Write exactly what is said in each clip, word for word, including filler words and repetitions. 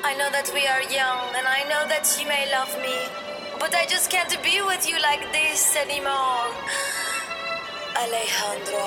I know that we are young, and I know that you may love me, but I just can't be with you like this anymore. Alejandro.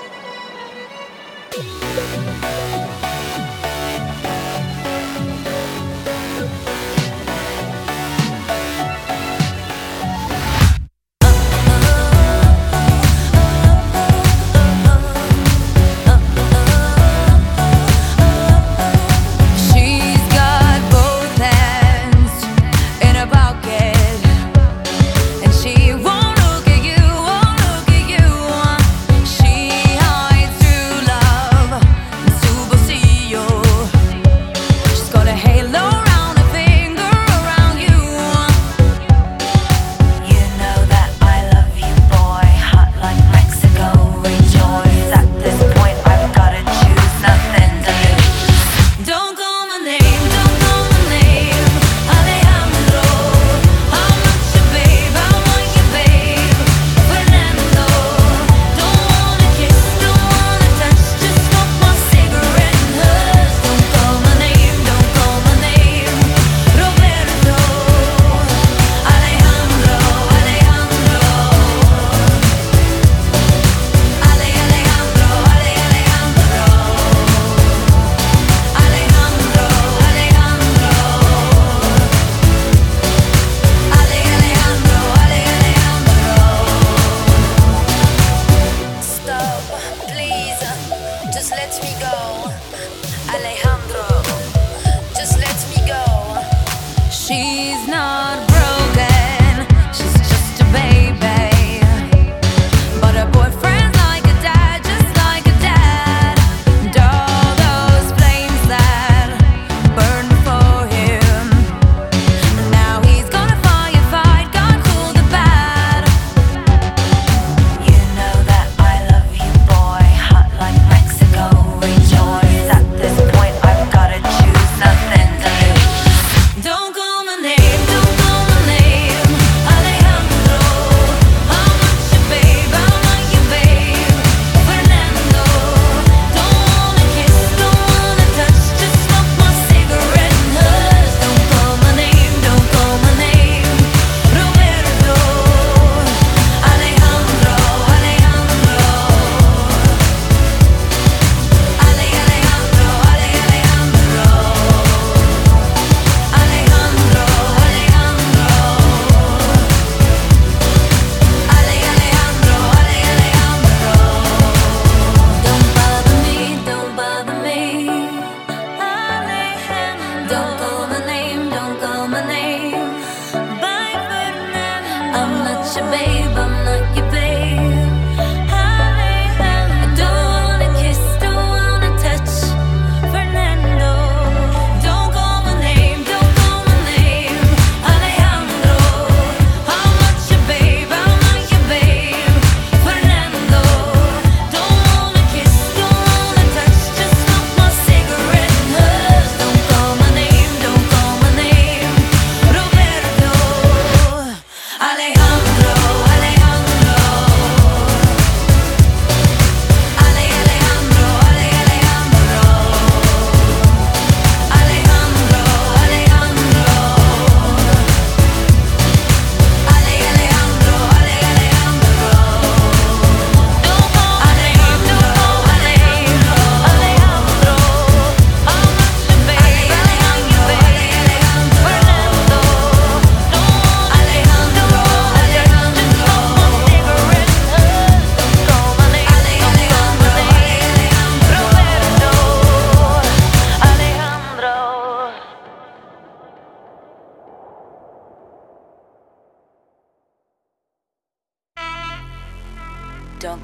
Just let me go, Alejandro. Just let me go. She's not broken, she's just a baby. But her boyfriend's like a dad, just like a dad. And all those flames that burned before him, now he's gonna firefight, God cool the bad. You know that I love you, boy, hot like Mexico. Rejoice, at this point I've gotta choose, nothing to lose. Don't call my name, don't call my name, Alejandro. I'm not your babe, I'm not your babe, Fernando. Don't wanna kiss, don't wanna touch, just smoke my cigarette and hush. Don't call my name, don't call my name, Roberto. Alejandro, Alejandro. Ale, Alejandro, Ale, Alejandro. Alejandro, Alejandro. Ale, Alejandro, Ale, Alejandro. Don't bother me, don't bother me, Alejandro. Don't call my name, don't call my name, bye Fernando. I'm not your baby.